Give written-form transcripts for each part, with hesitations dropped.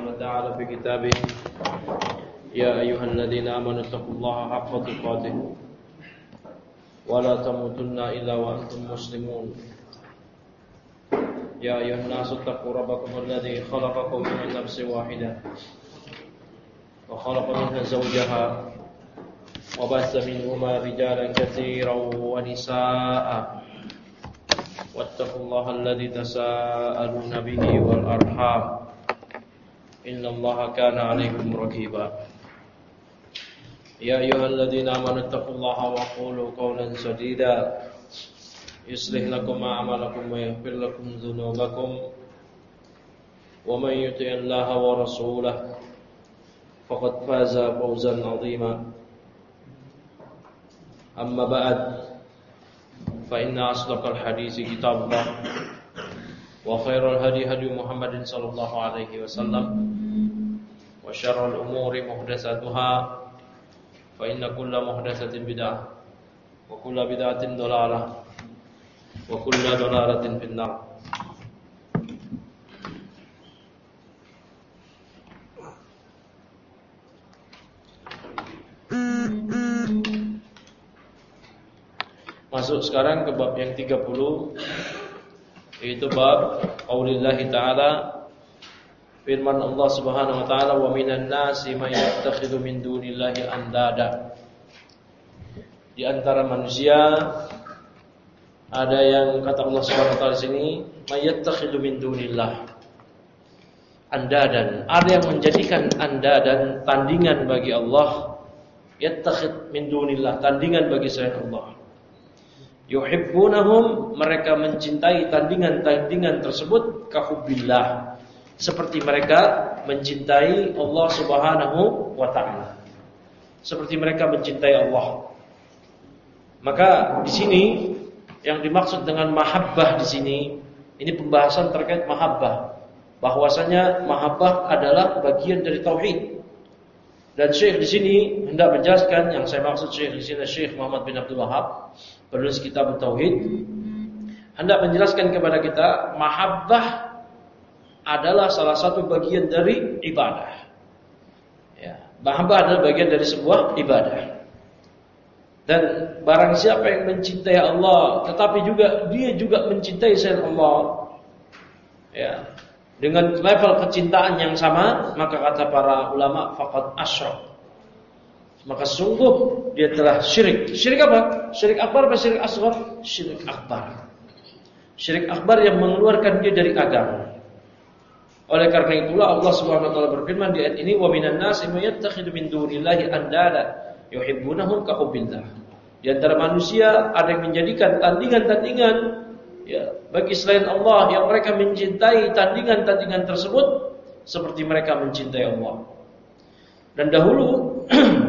تعالى في كتابه يا أيها الذين آمنوا اتقوا الله حق تقاته ولا تموتن إلا وأنتم مسلمون يا أيها الناس اتقوا ربكم الذي خلقكم من نفس واحدة وخلق منها زوجها وبث منهما رجالا كثيرا ونساء واتقوا الله الذي تساءلون به والأرحام إن الله كان عليكم رقيبا يا أيها الذين آمنوا اتقوا الله وقولوا قولا سديدا يصلح لكم أعمالكم ويغفر لكم ذنوبكم ومن يطع الله ورسوله فقد فاز فوزا عظيما أما بعد فإن أصدق الحديث كتاب الله وخير الهدي هدي محمد صلى الله عليه وسلم وشر الأمور محدثاتها فإن كل محدثة بدعة وكل بدعة ضلالة وكل ضلالة في النار. Masuk sekarang ke bab yang 30, yaitu bab qaulillahi ta'ala, firman Allah Subhanahu wa taala, wa minan nasi may yattakhidhu min dunillahi andada. Di antara manusia ada yang kata Allah Subhanahu wa taala di sini may yattakhidhu min dunillah andadan, ada yang menjadikan andadan tandingan bagi Allah, yattakhid min dunillah tandingan bagi selain Allah. Yuhibbunahum, mereka mencintai tandingan-tandingan tersebut kahubbillah, seperti mereka mencintai Allah Subhanahu wa taala, seperti mereka mencintai Allah. Maka di sini yang dimaksud dengan mahabbah di sini, ini pembahasan terkait mahabbah, bahwasanya mahabbah adalah bagian dari tauhid. Dan Syekh di sini hendak menjelaskan, yang saya maksud Syekh di sini Syekh Muhammad bin Abdul Wahab, penulis kitab Tauhid, hendak menjelaskan kepada kita mahabbah adalah salah satu bagian dari ibadah. Ya, mahabbah adalah bagian dari sebuah ibadah. Dan barang siapa yang mencintai Allah, tetapi juga dia juga mencintai selain Allah, ya, dengan level kecintaan yang sama, maka kata para ulama faqad asyrak, maka sungguh dia telah syirik. Syirik apa? Syirik akbar atau syirik asghar? Syirik akbar. Syirik akbar yang mengeluarkan dia dari agama. Oleh karena itulah Allah Subhanahu wa taala berfirman di ayat ini, wa minan nasi may yattakhidhu min dunillahi andada yuhibbunahum ka hubbillah. Di antara manusia ada yang menjadikan tandingan-tandingan, ya, bagi selain Allah, yang mereka mencintai tandingan-tandingan tersebut seperti mereka mencintai Allah. Dan dahulu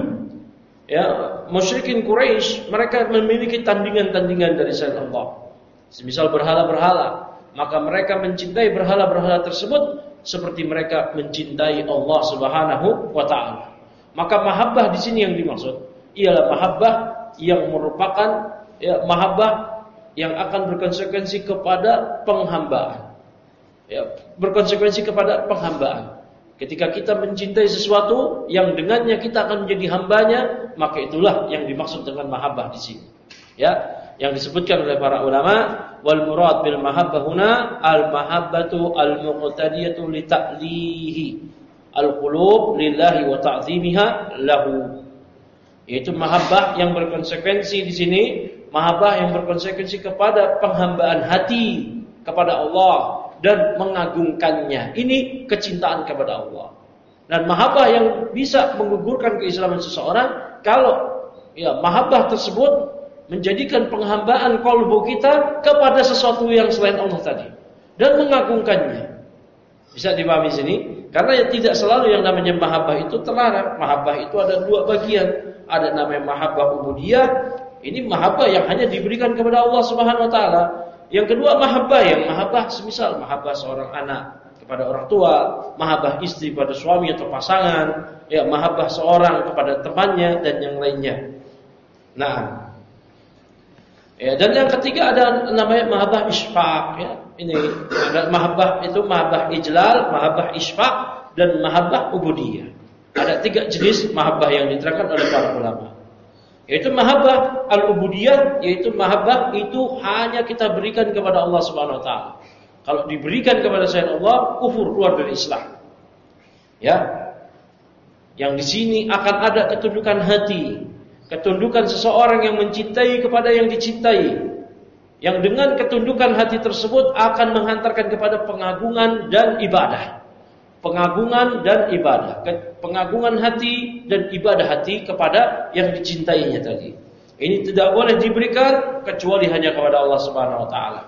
ya, musyrikin Quraisy, mereka memiliki tandingan-tandingan dari selain Allah. Semisal berhala-berhala, maka mereka mencintai berhala-berhala tersebut seperti mereka mencintai Allah Subhanahu wa taala. Maka mahabbah di sini yang dimaksud ialah mahabbah yang merupakan, ya, mahabbah yang akan berkonsekuensi kepada penghambaan. Ya, berkonsekuensi kepada penghambaan. Ketika kita mencintai sesuatu yang dengannya kita akan menjadi hambanya, maka itulah yang dimaksud dengan mahabbah di sini. Ya, yang disebutkan oleh para ulama, wal murad bil mahabbah huna al mahabbatu al muqtadiyatu li ta'lihi al qulub lillahi wa ta'zimiha lahu. Yaitu mahabbah yang berkonsekuensi di sini, mahabbah yang berkonsekuensi kepada penghambaan hati kepada Allah dan mengagungkannya. Ini kecintaan kepada Allah. Dan mahabbah yang bisa menggugurkan keislaman seseorang kalau, ya, mahabbah tersebut menjadikan penghambaan qalbu kita kepada sesuatu yang selain Allah tadi dan mengagungkannya. Bisa dipahami sini? Karena tidak selalu yang namanya mahabbah itu terlarang. Mahabbah itu ada dua bagian. Ada namanya mahabbah ubudiyah. Ini mahabbah yang hanya diberikan kepada Allah Subhanahu wa taala. Yang kedua mahabbah, yang mahabbah semisal mahabbah seorang anak kepada orang tua, mahabbah istri pada suami atau pasangan, ya, mahabbah seorang kepada temannya dan yang lainnya. Nah, ya, dan yang ketiga ada namanya mahabbah isfaq, ya. Ini ada mahabbah itu mahabbah ijlal, mahabbah isfaq, dan mahabbah ubudiyah. Ada 3 jenis mahabbah yang diterangkan oleh para ulama. Yaitu mahabbah al-ubudiyah, yaitu mahabbah itu hanya kita berikan kepada Allah Subhanahu wa taala. Kalau diberikan kepada selain Allah, kufur, keluar dari Islam. Ya. Yang di sini akan ada ketundukan hati, ketundukan seseorang yang mencintai kepada yang dicintai. Yang dengan ketundukan hati tersebut akan menghantarkan kepada pengagungan dan ibadah. Pengagungan dan ibadah. Pengagungan hati dan ibadah hati kepada yang dicintainya tadi. Ini tidak boleh diberikan kecuali hanya kepada Allah Subhanahu wa taala.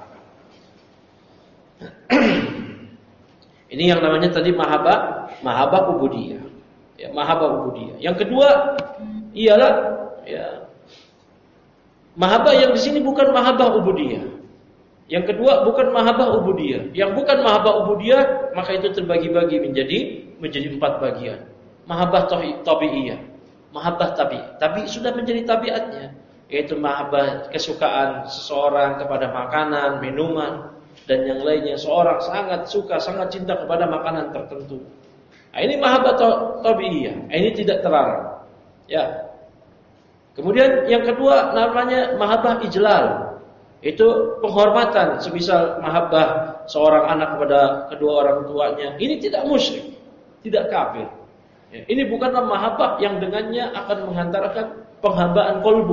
Ini yang namanya tadi mahabbah ubudiyah. Ya, mahabbah ubudiyah. Yang kedua ialah ya, mahabbah yang di sini bukan mahabbah ubudiyah. Yang kedua bukan mahabbah ubudiyah. Yang bukan mahabbah ubudiyah, maka itu terbagi-bagi menjadi 4 bagian. Mahabbah tabi'iyah, mahabbah tabi sudah menjadi tabiatnya, yaitu mahabbah kesukaan seseorang kepada makanan, minuman dan yang lainnya. Seorang sangat suka, sangat cinta kepada makanan tertentu. Nah, ini mahabbah tabi'iyah. Ini tidak terlarang. Ya. Kemudian yang kedua namanya mahabbah ijlal. Itu penghormatan, semisal mahabbah seorang anak kepada kedua orang tuanya. Ini tidak musyrik, tidak kafir. Ya, ini bukanlah mahabbah yang dengannya akan menghantarkan penghambaan kolbu,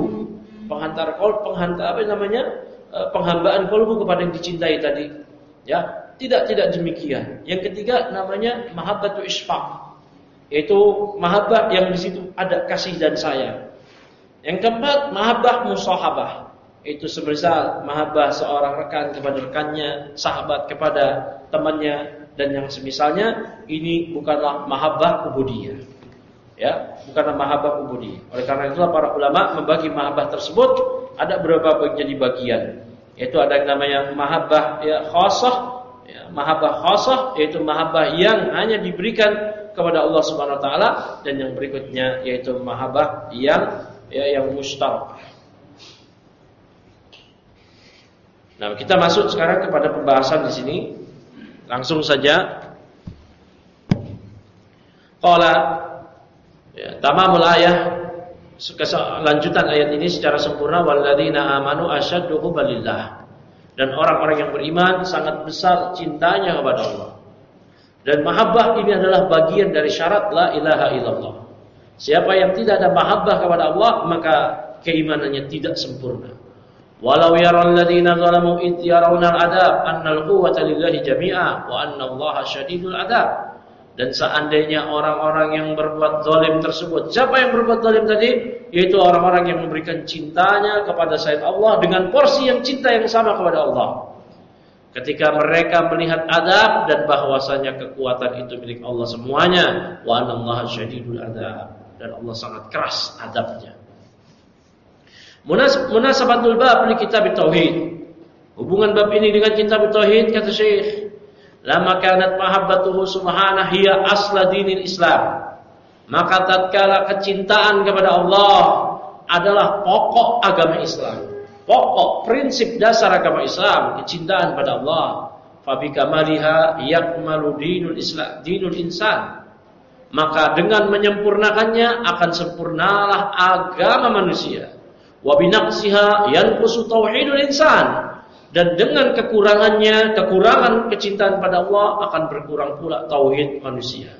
penghambaan kolbu kepada yang dicintai tadi. Ya, tidak demikian. Yang ketiga namanya mahabbatu isfaq, yaitu mahabbah yang di situ ada kasih dan sayang. Yang keempat mahabbah musahabah. Itu semisal mahabbah seorang rekan kepada rekannya, sahabat kepada temannya dan yang semisalnya. Ini bukanlah mahabbah ubudiyah. Ya, bukanlah mahabbah ubudiyah. Oleh karena itulah para ulama membagi mahabbah tersebut ada beberapa menjadi bagian. Yaitu ada yang namanya mahabbah ya khassah, ya, mahabbah khassah yaitu mahabbah yang hanya diberikan kepada Allah Subhanahu wa taala, dan yang berikutnya yaitu mahabbah yang mustarak. Nah, kita masuk sekarang kepada pembahasan di sini. Langsung saja. Qala ya, tamamul ayah, lanjutan ayat ini secara sempurna, walladzina amanu asyaddu hubbalillah. Dan orang-orang yang beriman sangat besar cintanya kepada Allah. Dan mahabbah ini adalah bagian dari syarat la ilaha illallah. Siapa yang tidak ada mahabbah kepada Allah, maka keimanannya tidak sempurna. Walau yaral ladzina zalamu id yarawna al-'adab annal quwwata lillahi jami'a wa anna Allaha syadidul 'adzab. Dan seandainya orang-orang yang berbuat zalim tersebut, siapa yang berbuat zalim tadi? Yaitu orang-orang yang memberikan cintanya kepada selain Allah dengan porsi yang cinta yang sama kepada Allah. Ketika mereka melihat adab dan bahwasanya kekuatan itu milik Allah semuanya, wa anna Allaha syadidul 'adzab, dan Allah sangat keras adabnya. Munasabatul bab li kitab tauhid. Hubungan bab ini dengan kitab tauhid, kata Syekh, lama kanat mahabbatuhu subhanahu hiya asla dinil Islam. Maka tatkala kecintaan kepada Allah adalah pokok agama Islam, pokok prinsip dasar agama Islam, kecintaan pada Allah. Fa bi kamaliha yakmalu dinul Islam, dinul insan. Maka dengan menyempurnakannya akan sempurnalah agama manusia. Wa binaqsiha yanqusu tauhidul insan, dan dengan kekurangan kecintaan pada Allah akan berkurang pula tauhid manusia.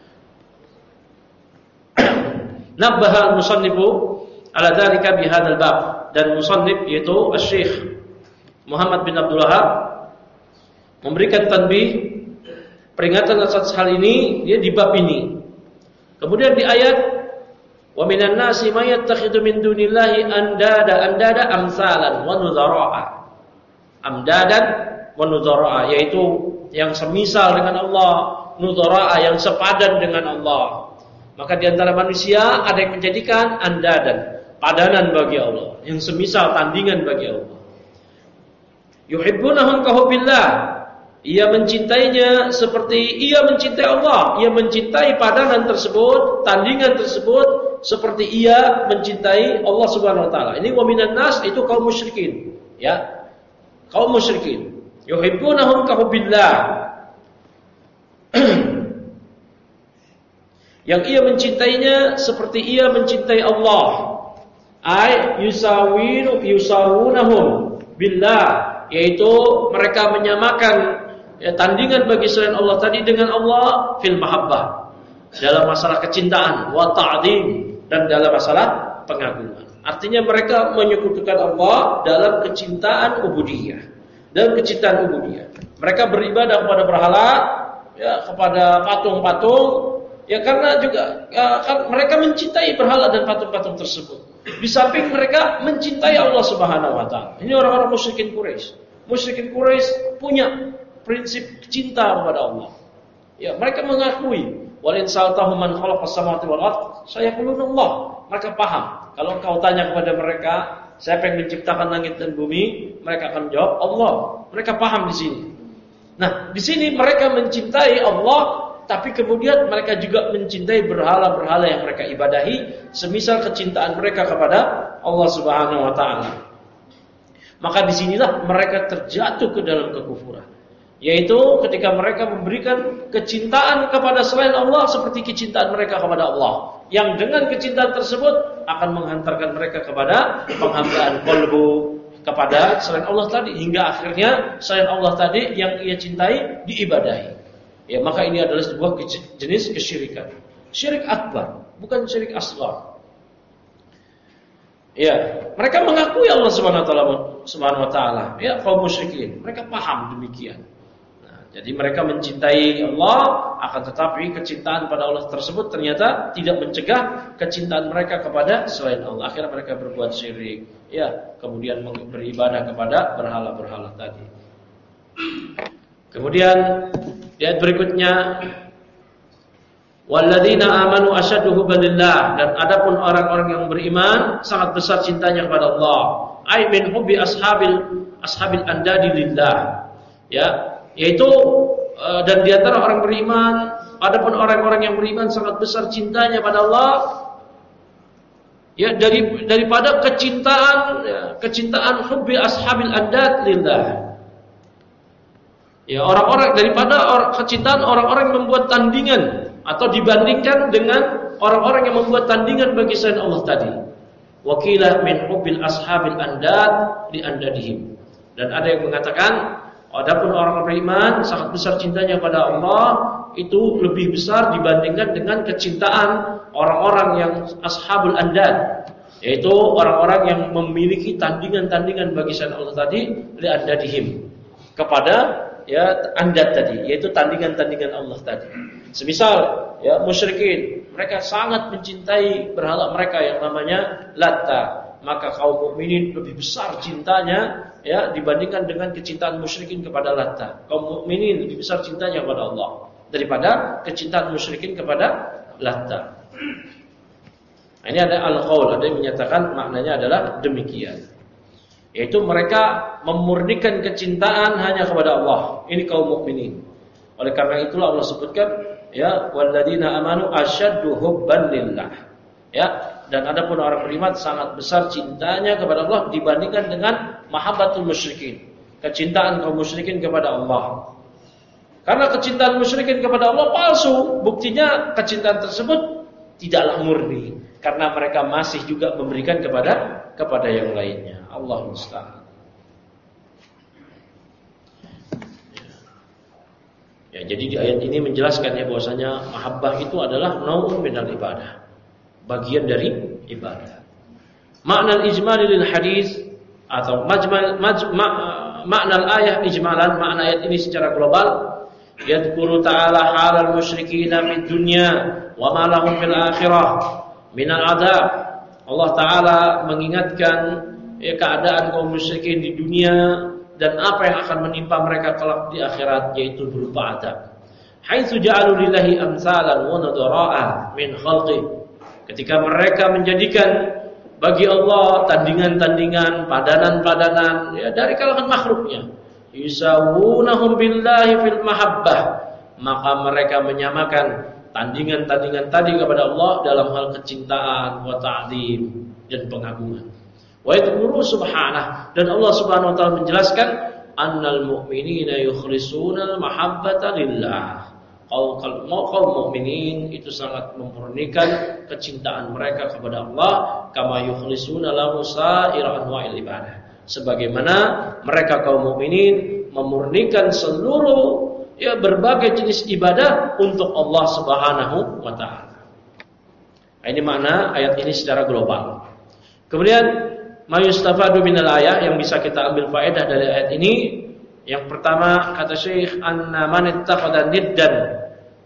Nabbaha al-musannifu ala dzalika bi hadzal bab, dan musannif yaitu Asy-Syaikh Muhammad bin Abdul Wahhab memberikan tanbih, peringatan atas hal ini dia di bab ini. Kemudian di ayat wa minan nasi may yattakhidhu min dunillahi andada amsalan wa nudhara'a. Amdadan wa nudhara'a, yaitu yang semisal dengan Allah, nudhara'a yang sepadan dengan Allah. Maka di antara manusia ada yang menjadikan andadan, padanan bagi Allah, yang semisal tandingan bagi Allah. Yuhibbunahum ka hubbillah. Ia mencintainya seperti ia mencintai Allah. Ia mencintai padanan tersebut, tandingan tersebut, seperti ia mencintai Allah Subhanahu wa taala. Ini wa minan nas, itu kaum musyrikin, ya. Kaum musyrikin. Yuhibbunahum ka hubbillah. Yang ia mencintainya seperti ia mencintai Allah. Ay yusawunahum billah, yaitu mereka menyamakan tandingan bagi selain Allah tadi dengan Allah fil mahabbah, dalam masalah kecintaan, wa ta'zim, dan dalam masalah pengagungan. Artinya mereka menyekutukan Allah dalam kecintaan ubudiyah. Dalam kecintaan ubudiyah. Mereka beribadah kepada berhala, ya, kepada patung-patung, ya karena juga kan mereka mencintai berhala dan patung-patung tersebut. Di samping mereka mencintai Allah Subhanahu wa taala. Ini orang-orang musyrikin Quraisy. Musyrikin Quraisy punya prinsip cinta kepada Allah. Ya, mereka mengakui walin saltahum man khalaqas samawati wal ard sayaquluna Allah. Mereka paham. Kalau kau tanya kepada mereka, siapa yang menciptakan langit dan bumi, mereka akan jawab Allah. Mereka paham di sini. Nah, di sini mereka mencintai Allah, tapi kemudian mereka juga mencintai berhala-berhala yang mereka ibadahi, semisal kecintaan mereka kepada Allah Subhanahu wa taala. Maka disinilah mereka terjatuh ke dalam kekufuran, yaitu ketika mereka memberikan kecintaan kepada selain Allah seperti kecintaan mereka kepada Allah, yang dengan kecintaan tersebut akan menghantarkan mereka kepada penghambaan qalbu kepada selain Allah tadi, hingga akhirnya selain Allah tadi yang ia cintai diibadahi. Ya, maka ini adalah sebuah jenis kesyirikan. Syirik akbar, bukan syirik asghar. Ya, mereka mengakui Allah Subhanahu wa taala, ya, kaum musyrikin. Mereka paham demikian. Nah, jadi mereka mencintai Allah, akan tetapi kecintaan pada Allah tersebut ternyata tidak mencegah kecintaan mereka kepada selain Allah. Akhirnya mereka berbuat syirik, ya, kemudian beribadah kepada berhala-berhala tadi. Kemudian di ayat berikutnya, walladzina amanu asyaddu hubban lillah, dan adapun orang-orang yang beriman sangat besar cintanya kepada Allah. Ai min hubbi ashabil andadi lillah. Ya, yaitu dan di antara orang beriman, adapun orang-orang yang beriman sangat besar cintanya pada Allah. Ya, daripada kecintaan hubbi ashabil andad lillah. Ya, orang-orang daripada kecintaan orang-orang yang membuat tandingan atau dibandingkan dengan orang-orang yang membuat tandingan bagi selain Allah tadi. Wakilah min hubbil ashabil andad li andadihim. Dan ada yang mengatakan, adapun orang beriman sangat besar cintanya pada Allah, itu lebih besar dibandingkan dengan kecintaan orang-orang yang ashabul andad, yaitu orang-orang yang memiliki tandingan-tandingan bagi selain Allah tadi li andadihim, kepada ya andad tadi, yaitu tandingan-tandingan Allah tadi. Semisal ya musyrikin, mereka sangat mencintai berhala mereka yang namanya Latta, maka kaum mukminin lebih besar cintanya ya dibandingkan dengan kecintaan musyrikin kepada Latta. Kaum mukminin lebih besar cintanya kepada Allah daripada kecintaan musyrikin kepada Latta. Nah, ini ada al-qaul, ada yang menyatakan maknanya adalah demikian. Yaitu mereka memurnikan kecintaan hanya kepada Allah. Ini kaum mukminin. Oleh karena itulah Allah sebutkan, ya, walladzina amanu asyaddu hubban lillah. Ya, dan adapun orang beriman sangat besar cintanya kepada Allah dibandingkan dengan mahabbatul musyrikin, kecintaan kaum musyrikin kepada Allah. Karena kecintaan musyrikin kepada Allah palsu, buktinya kecintaan tersebut tidaklah murni, karena mereka masih juga memberikan kepada yang lainnya. Allah musta'an. Ya, jadi di ayat ini menjelaskan ya bahwasanya mahabbah itu adalah naun minal ibadah, bagian dari ibadah. Makna al-ijmal lil hadis atau makna al-ayah ijmalan, makna ayat ini secara global, yadhkuru ta'ala halal musyrikin fid dunya wa ma lahum fil akhirah minal adab. Allah taala mengingatkan ya keadaan kaum musyrikin di dunia dan apa yang akan menimpa mereka kelak di akhirat, yaitu berupa adab. Haitsu ja'alu lillahi amsalan wa nadara'a min khalqi, ketika mereka menjadikan bagi Allah tandingan-tandingan, padanan-padanan ya dari kalangan makhluknya. Yusawunahum billahi fil mahabbah, maka mereka menyamakan tandingan-tandingan tadi kepada Allah dalam hal kecintaan, wa ta'zim, dan pengagungan. Wa yadhkuru subhanahu, dan Allah Subhanahu wa taala menjelaskan annal mu'minina yukhlisuna al-mahabbata lillah, Kaum mukminin itu sangat memurnikan kecintaan mereka kepada Allah, kama yukhlisuna lahu sa'ira anwa'il ibadah. Sebagaimana mereka kaum mukminin memurnikan seluruh berbagai jenis ibadah untuk Allah Subhanahu wa taala. Ini makna ayat ini secara global. Kemudian mayustafadu minal ayat, yang bisa kita ambil faedah dari ayat ini. Yang pertama kata Syekh, anna man ittakhadha niddan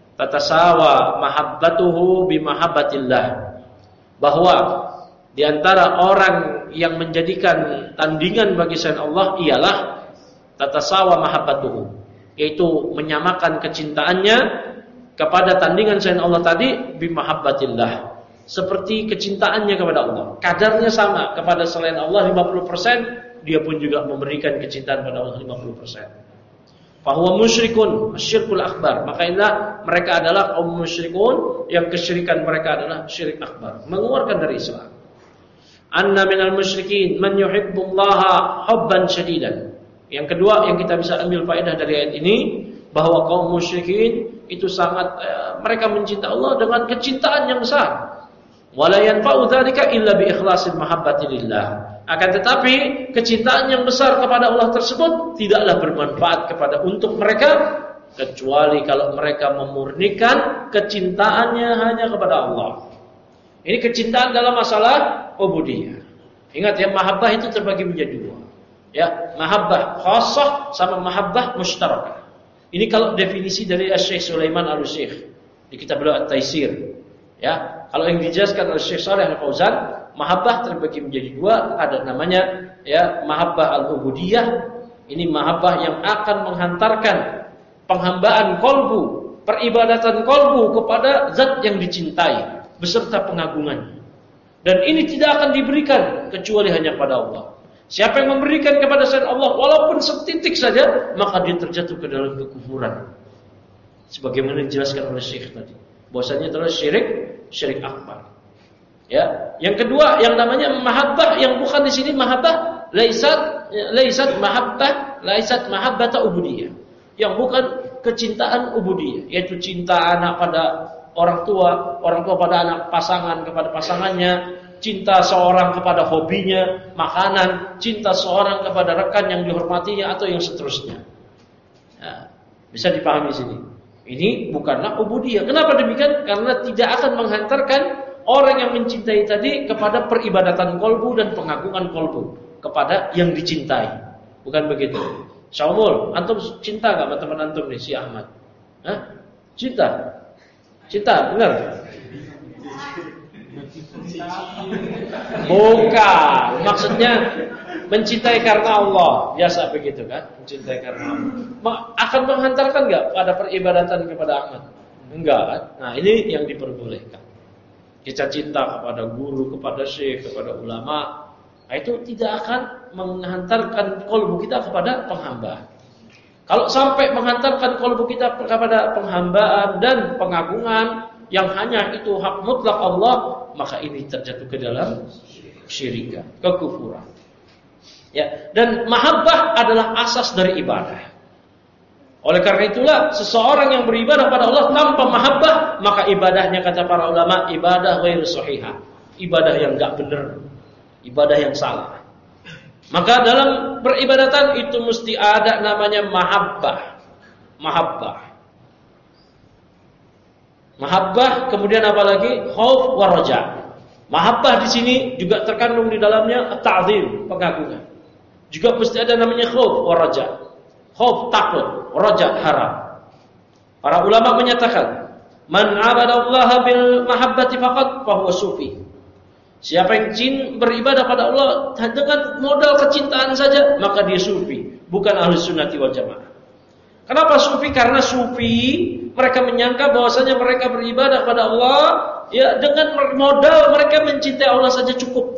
tatasawa mahabbatuhu bimahabbatillah, bahwa di antara orang yang menjadikan tandingan bagi selain Allah ialah tatasawa mahabbatuhu, yaitu menyamakan kecintaannya kepada tandingan selain Allah tadi bimahabbatillah, seperti kecintaannya kepada Allah. Kadarnya sama, kepada selain Allah 50%, dia pun juga memberikan kecintaan pada Allah 50%. Fahuwa musyrikun, syirkul akbar. Maka inilah mereka adalah kaum musyrikun yang kesyirikan mereka adalah syirik akbar, mengeluarkan dari Islam. Anna minal musyrikin man yuhibbullaha hubban syadidan. Yang kedua yang kita bisa ambil faedah dari ayat ini, bahwa kaum musyrikin itu sangat mereka mencintai Allah dengan kecintaan yang besar. Wala yanfa'u dzalika illa bi ikhlasil mahabbati lillah. Akan tetapi kecintaan yang besar kepada Allah tersebut tidaklah bermanfaat untuk mereka kecuali kalau mereka memurnikan kecintaannya hanya kepada Allah. Ini kecintaan dalam masalah ubudiyah. Ingat ya, mahabbah itu terbagi menjadi dua. Ya, mahabbah khassah sama mahabbah mushtarakah. Ini kalau definisi dari Syekh Sulaiman Al-Syekh di kitab beliau At-Taisir. Ya, kalau yang dijelaskan oleh Syekh Shalih Al-Fauzan, mahabbah terbagi menjadi dua, ada namanya ya mahabbah al-ubudiyah. Ini mahabbah yang akan menghantarkan penghambaan kolbu, peribadatan kolbu kepada zat yang dicintai beserta pengagungannya. Dan ini tidak akan diberikan kecuali hanya pada Allah. Siapa yang memberikan kepada selain Allah walaupun setitik saja, maka dia terjatuh ke dalam kekufuran. Sebagaimana dijelaskan oleh Syekh tadi, bahwasanya adalah syirik akbar. Ya, yang kedua yang namanya mahabbah, yang bukan di sini mahabbah laisat mahabbata ubudiyah. Yang bukan kecintaan ubudiyah, yaitu cinta anak pada orang tua pada anak, pasangan kepada pasangannya, cinta seorang kepada hobinya, makanan, cinta seorang kepada rekan yang dihormatinya atau yang seterusnya. Ya, bisa dipahami sini. Ini bukanlah ubudiyah. Kenapa demikian? Karena tidak akan menghantarkan orang yang mencintai tadi kepada peribadatan kolbu dan pengagungan kolbu kepada yang dicintai. Bukan begitu. Syaumul, antum cinta gak sama teman antum nih, si Ahmad? Hah? Cinta? Cinta, benar? Bukan, maksudnya mencintai karena Allah. Biasa begitu kan? Mencintai karena Allah. Akan menghantarkan gak pada peribadatan kepada Ahmad? Enggak kan? Nah, ini yang diperbolehkan. Kita cinta kepada guru, kepada syekh, kepada ulama, nah itu tidak akan menghantarkan kolbu kita kepada penghambaan. Kalau sampai menghantarkan kolbu kita kepada penghambaan dan pengagungan yang hanya itu hak mutlak Allah, maka ini terjatuh ke dalam syirikan, kekufuran. Ya, dan mahabbah adalah asas dari ibadah. Oleh karena itulah seseorang yang beribadah pada Allah tanpa mahabbah, maka ibadahnya kata para ulama ibadah ghairu shahihah, ibadah yang enggak benar, ibadah yang salah. Maka dalam peribadatan itu mesti ada namanya mahabbah, kemudian apa lagi? Khauf wa raja. Mahabbah di sini juga terkandung di dalamnya ta'zim, pengagungan. Juga mesti ada namanya khauf wa raja. Khauf takut, raja harap. Para ulama menyatakan, man 'abadallaha bil mahabbati faqat fa huwa sufi. Siapa yang beribadah pada Allah dengan modal kecintaan saja, maka dia sufi, bukan ahlus sunnati wal jamaah. Kenapa sufi? Karena sufi mereka menyangka bahwasanya mereka beribadah pada Allah ya dengan modal mereka mencintai Allah saja cukup.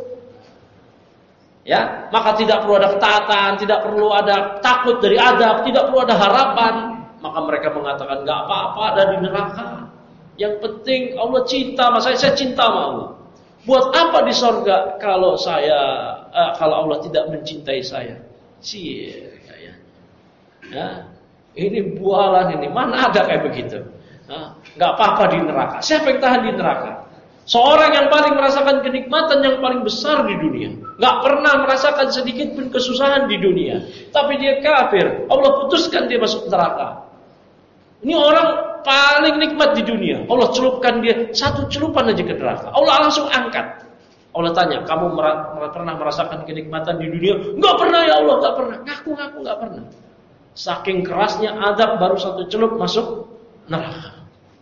Ya, maka tidak perlu ada ketaatan, tidak perlu ada takut dari adab, tidak perlu ada harapan. Maka mereka mengatakan enggak apa-apa ada di neraka. Yang penting Allah cinta sama saya cinta sama Allah. Buat apa di surga kalau Allah tidak mencintai saya? Ya. Ini bualan ini. Mana ada kayak begitu? Nggak apa-apa di neraka. Siapa yang tahan di neraka? Seorang yang paling merasakan kenikmatan yang paling besar di dunia, nggak pernah merasakan sedikit pun kesusahan di dunia, tapi dia kafir. Allah putuskan dia masuk neraka. Ini orang paling nikmat di dunia. Allah celupkan dia satu celupan aja ke neraka. Allah langsung angkat. Allah tanya, kamu pernah merasakan kenikmatan di dunia? Nggak pernah ya Allah, nggak pernah. Ngaku nggak pernah. Saking kerasnya azab baru satu celup masuk neraka.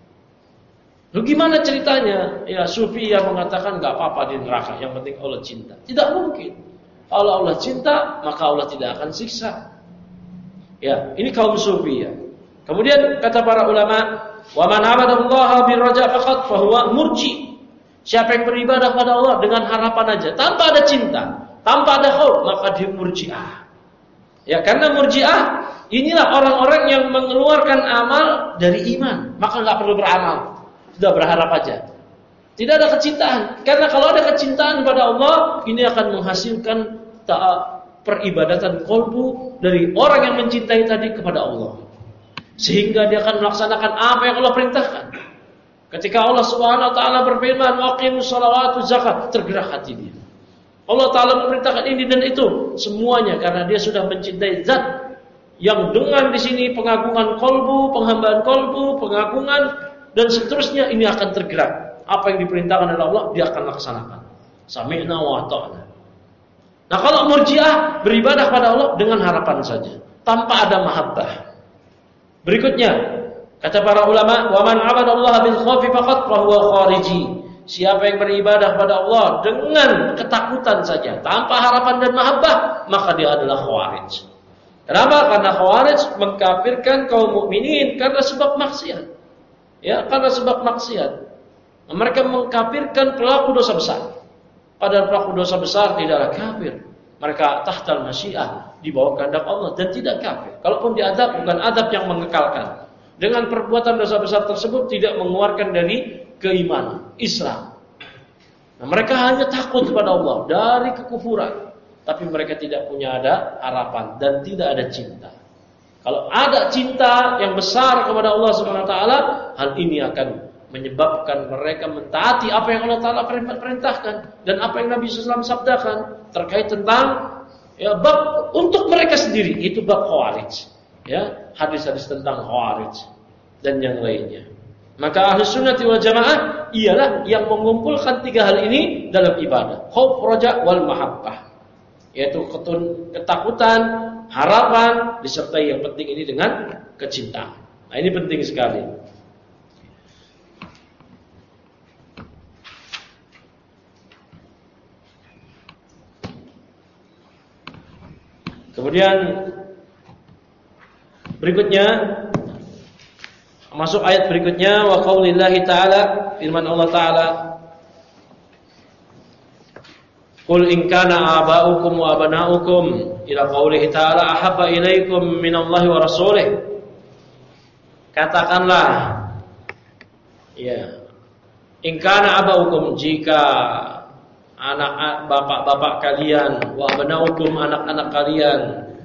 Lalu gimana ceritanya? Ya sufi yang mengatakan nggak apa-apa di neraka, yang penting Allah cinta. Tidak mungkin. Kalau Allah cinta, maka Allah tidak akan siksa. Ya, ini kaum sufi ya. Kemudian kata para ulama, wa man 'abadallaha birraja faqat fa huwa murji. Siapa yang beribadah pada Allah dengan harapan aja, tanpa ada cinta, tanpa ada khauf, maka dia murji'ah. Ya, karena murji'ah inilah orang-orang yang mengeluarkan amal dari iman, maka nggak perlu beramal. Sudah berharap aja. Tidak ada kecintaan. Karena kalau ada kecintaan pada Allah, ini akan menghasilkan peribadatan qalbu dari orang yang mencintai tadi kepada Allah. Sehingga dia akan melaksanakan apa yang Allah perintahkan. Ketika Allah Subhanahu wa taala berfirman, "Waqimus shalawati zakat", tergerak hati dia. Allah taala memerintahkan ini dan itu, semuanya karena dia sudah mencintai zat yang dengan di sini pengagungan qalbu, penghambaan qalbu, pengagungan dan seterusnya ini akan tergerak. Apa yang diperintahkan oleh Allah dia akan laksanakan. Sami'na wa ata'na. Nah, kalau murji'ah beribadah pada Allah dengan harapan saja, tanpa ada mahabbah. Berikutnya, kata para ulama, "Wa man 'abadallaha bil khaufi faqat fa huwa khariji." Siapa yang beribadah pada Allah dengan ketakutan saja, tanpa harapan dan mahabbah, maka dia adalah khawarij. Kenapa? Karena khawarij mengkafirkan kaum mukminin karena sebab maksiat. Ya, karena sebab maksiat. Mereka mengkafirkan pelaku dosa besar. Padahal pelaku dosa besar tidaklah kafir. Mereka tahtal masyiah, di bawah kehendak Allah dan tidak kafir. Kalaupun diadab, bukan adab yang mengekalkan. Dengan perbuatan dosa besar tersebut tidak mengeluarkan dari keimanan Islam. Nah, mereka hanya takut kepada Allah dari kekufuran, tapi mereka tidak punya ada harapan dan tidak ada cinta. Kalau ada cinta yang besar kepada Allah Subhanahu wa taala, hal ini akan menyebabkan mereka mentaati apa yang Allah taala perintahkan dan apa yang Nabi sallallahu alaihi wasallam sabdakan terkait tentang ya bab untuk mereka sendiri, itu bab khawarij. Ya, hadis-hadis tentang khawarij dan yang lainnya. Maka Ahlus Sunnah wal Jamaah ialah yang mengumpulkan tiga hal ini dalam ibadah, khauf, raja, wal mahabbah. Yaitu ketakutan, harapan, disertai yang penting ini dengan kecintaan. Nah, ini penting sekali. Kemudian berikutnya, masuk ayat berikutnya, wa qaulillahi ta'ala, firman Allah ta'ala, "Qul in kana aba'ukum wa abana'ukum ila qaulihi ta'ala ahabba ilaikum minallahi wa rasulih." Katakanlah, ya, in kana aba'ukum, jika anak bapak-bapak kalian, wa abana'ukum, anak-anak kalian,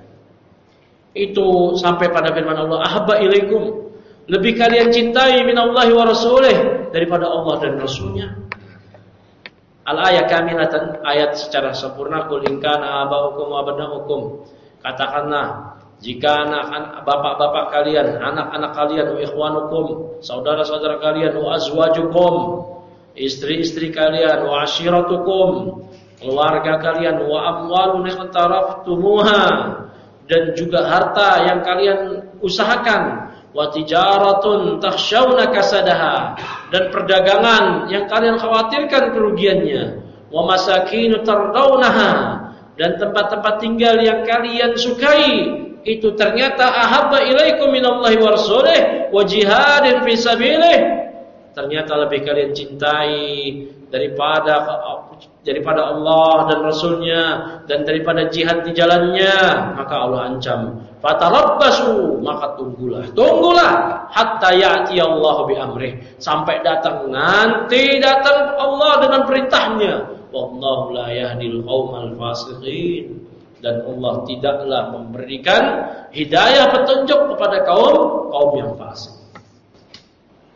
itu sampai pada firman Allah, ahabba ilaikum, lebih kalian cintai minallahi wa rasulih, daripada Allah dan Rasulnya. Al-ayat kamilatan, ayat secara sempurna, qul in kana aba'ukum wa abana'ukum, katakanlah jika anak bapak-bapak kalian, anak-anak kalian, wa ikhwanukum, saudara-saudara kalian, wa azwajukum, istri-istri kalian, wa ashiratukum, keluarga kalian, wa amwalun iqtaraftumuha, dan juga harta yang kalian usahakan, wa tijaratun takhshawna kasadaha, dan perdagangan yang kalian khawatirkan kerugiannya, wa masakinu tardawnaha, dan tempat-tempat tinggal yang kalian sukai, itu ternyata ahabba ilaikum minallahi wa rasulih wa jihadin fi sabilih, ternyata lebih kalian cintai daripada Allah dan Rasulnya dan daripada jihad di jalannya, maka Allah ancam, fatarabbasu, maka tunggulah hatta ya'ti Allah bi amrih, sampai datang Allah dengan perintahnya. Wallahu la yahdil qaumal fasiqin, dan Allah tidaklah memberikan hidayah petunjuk kepada kaum yang fasik.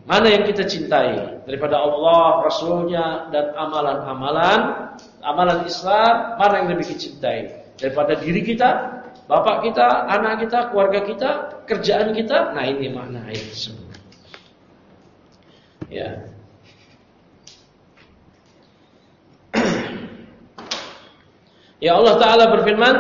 Mana yang kita cintai daripada Allah, Rasulnya, dan amalan Islam, mana yang lebih kita cintai daripada diri kita, bapak kita, anak kita, keluarga kita, kerjaan kita. Nah, ini makna ayat tersebut. Ya. Ya, Allah Ta'ala berfirman,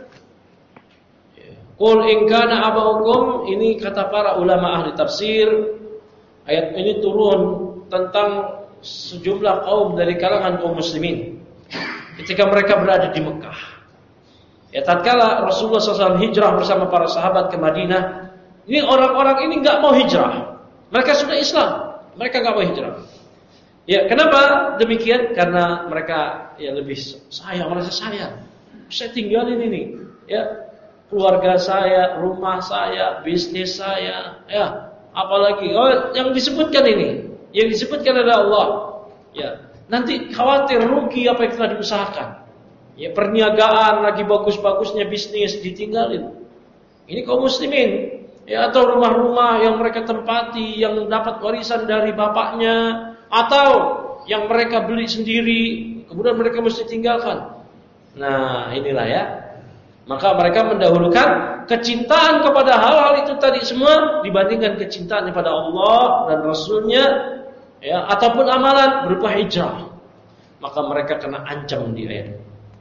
Qul in kana aba'ukum, ini kata para ulama ahli tafsir. Ayat ini turun tentang sejumlah kaum dari kalangan kaum muslimin ketika mereka berada di Mekah. Ya, tatkala Rasulullah SAW hijrah bersama para sahabat ke Madinah, ini orang-orang ini nggak mau hijrah. Mereka sudah Islam, mereka nggak mau hijrah. Ya, kenapa demikian? Karena mereka ya lebih merasa sayang. Saya tinggalin ini, ya, keluarga saya, rumah saya, bisnis saya, ya. Apalagi yang disebutkan ini, yang disebutkan adalah Allah. Ya, nanti khawatir rugi apa yang telah diusahakan. Ya, perniagaan lagi bagus-bagusnya bisnis ditinggalin. Ini kaum muslimin, ya, atau rumah-rumah yang mereka tempati, yang dapat warisan dari bapaknya, atau yang mereka beli sendiri, kemudian mereka mesti tinggalkan. Nah, inilah ya. Maka mereka mendahulukan kecintaan kepada hal-hal itu tadi semua dibandingkan kecintaan kepada Allah dan Rasulnya, ya, ataupun amalan berupa hijrah. Maka mereka kena ancam di ayat.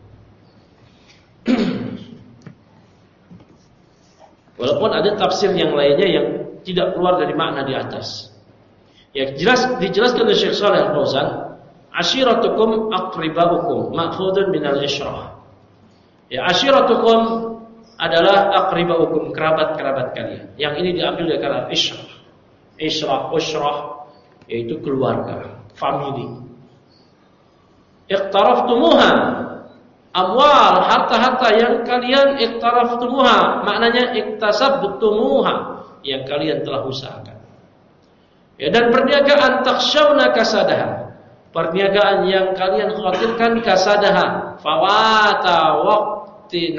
Walaupun ada tafsir yang lainnya yang tidak keluar dari makna di atas. Ya, dijelaskan oleh Syekh Shalih Al-Fauzan, ashiratukum aqribaukum ma'khudun minal isyrah. Ya, ashiratukum adalah aqribaukum, kerabat-kerabat kalian. Yang ini diambil dari kata isyrah. Usrah, yaitu keluarga, family. Iqtaraftumuha, amwal, harta-harta yang kalian iqtaraftumuha, maknanya iktasabtumuha, yang kalian telah usahakan. Ya, dan perniagaan takhshawna kasadaha, perniagaan yang kalian khawatirkan kasadaha, fawata waqti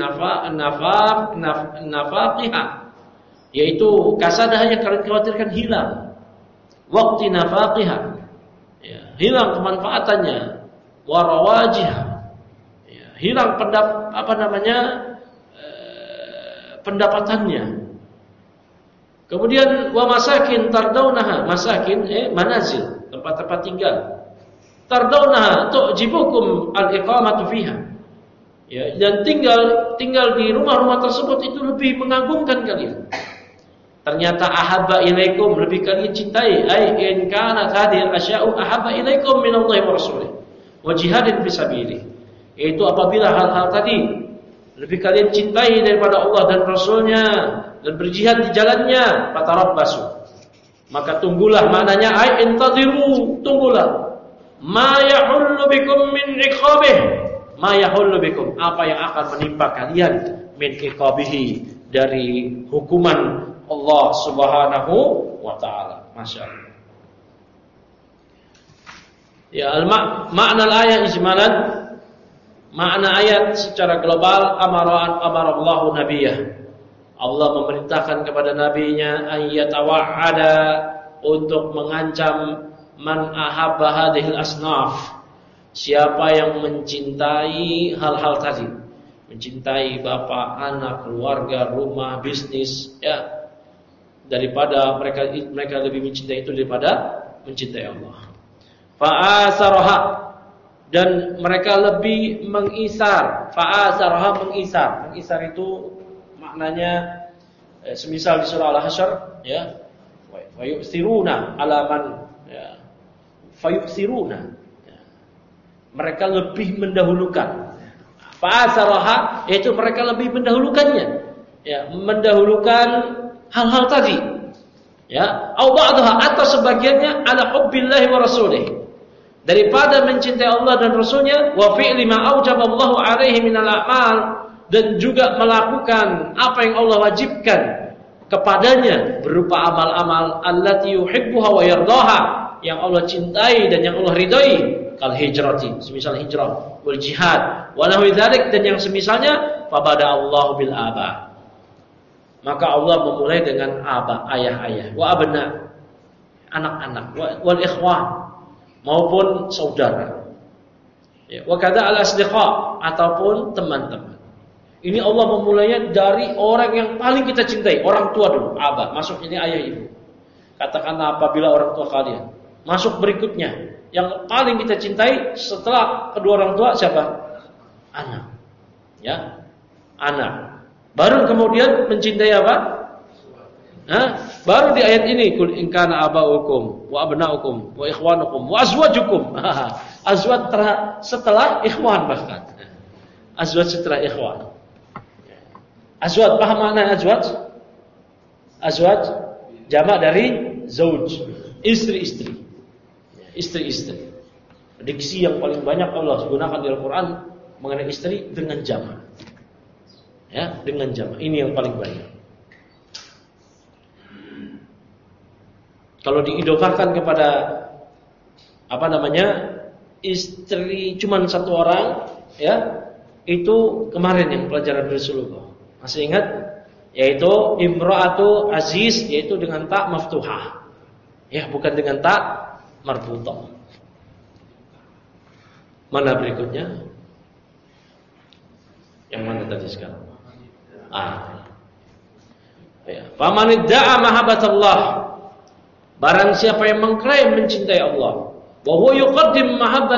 nafaqiha, yaitu kasadah yang kalian khawatirkan hilang, waqti nafaqiha, ya, hilang kemanfaatannya, warawajiha, ya, hilang pendapatannya. Kemudian wa masakin tardaunaha, masakin manazil, tempat-tempat tinggal. Tardaunaha tu'jibukum al-iqamatu fiha. Ya, dan tinggal di rumah-rumah tersebut itu lebih mengagumkan kalian. Ternyata ahabba ilaikum, lebih kalian cintai, ai in kana hadhihi asya'u ahabba ilaikum min Allah wa rasulih wa jihadin fi sabilih. Yaitu apabila hal-hal tadi lebih kalian cintai daripada Allah dan Rasulnya dan berjihad di jalannya, fatarabbasu, maka tunggulah, maknanya ai intadiru, tunggulah, ma yahullu bikum min iqabih, ma yahullu bikum, apa yang akan menimpa kalian min iqabihi, dari hukuman Allah Subhanahu wa taala. Masyaallah. Ya, makna ayat ijmalan, makna ayat secara global, amarallahu nabiyah, Allah memerintahkan kepada nabinya ayyatawa'ada, untuk mengancam man ahabba hadhil asnaf, siapa yang mencintai hal-hal tadi, mencintai bapak, anak, keluarga, rumah, bisnis, ya, daripada mereka lebih mencintai itu daripada mencintai Allah. Fa'asaraha, dan mereka lebih mengisar. Fa'asaraha, mengisar. Mengisar itu maknanya semisal di surah Al-Hasyr, ya, fayusiruna alaman, ya, fayusiruna, ya, mereka lebih mendahulukan. Fa'asaraha, yaitu mereka lebih mendahulukannya, ya, mendahulukan hal-hal tadi, ya, au ba'daha, atau sebagiannya, ala hubbillahi wa rasulih, daripada mencintai Allah dan Rasulnya, wa fi'li ma aujaballahu alaihi minal a'mal, dan juga melakukan apa yang Allah wajibkan kepadanya berupa amal-amal allati yuhibbuha wa yardaha, yang Allah cintai dan yang Allah ridai, kal hijrati, semisal hijrah, wal jihad, wa nahwi dzalik, dan yang semisalnya, fabada Allah bil aba, maka Allah memulai dengan aba, ayah-ayah, wa abna, anak-anak, wal ikhwan maupun saudara. Ya, wa kadza al asdiqa ataupun teman-teman. Ini Allah memulainya dari orang yang paling kita cintai, orang tua dulu, abah, masuk ini ayah ibu. Katakanlah apabila orang tua kalian. Masuk berikutnya, yang paling kita cintai setelah kedua orang tua siapa? Anak. Ya, anak. Baru kemudian mencintai apa? Baru di ayat ini, kul in kana abaukum wa abnaukum wa ikhwanukum wa azwajukum. Azwaj setelah ikhwan bahkan. Azwaj setelah ikhwan. Azwaj, paham makna azwaj? Azwaj jamak dari zauj, istri-istri. Istri-istri. Diksi yang paling banyak Allah gunakan di Al-Qur'an mengenai istri dengan jamak. Ya, dengan jamak. Ini yang paling banyak. Kalau diidofakan kepada istri cuman satu orang, ya, itu kemarin yang pelajaran Rasulullah. Masih ingat? Yaitu imra'atu aziz, yaitu dengan ta maftuhah. Ya, bukan dengan ta marbutah. Mana berikutnya? Yang mana tadi sekarang? Ya. Faman idda'a mahabbatallah. Barang siapa yang mengklaim mencintai Allah, wa huwa yuqaddimu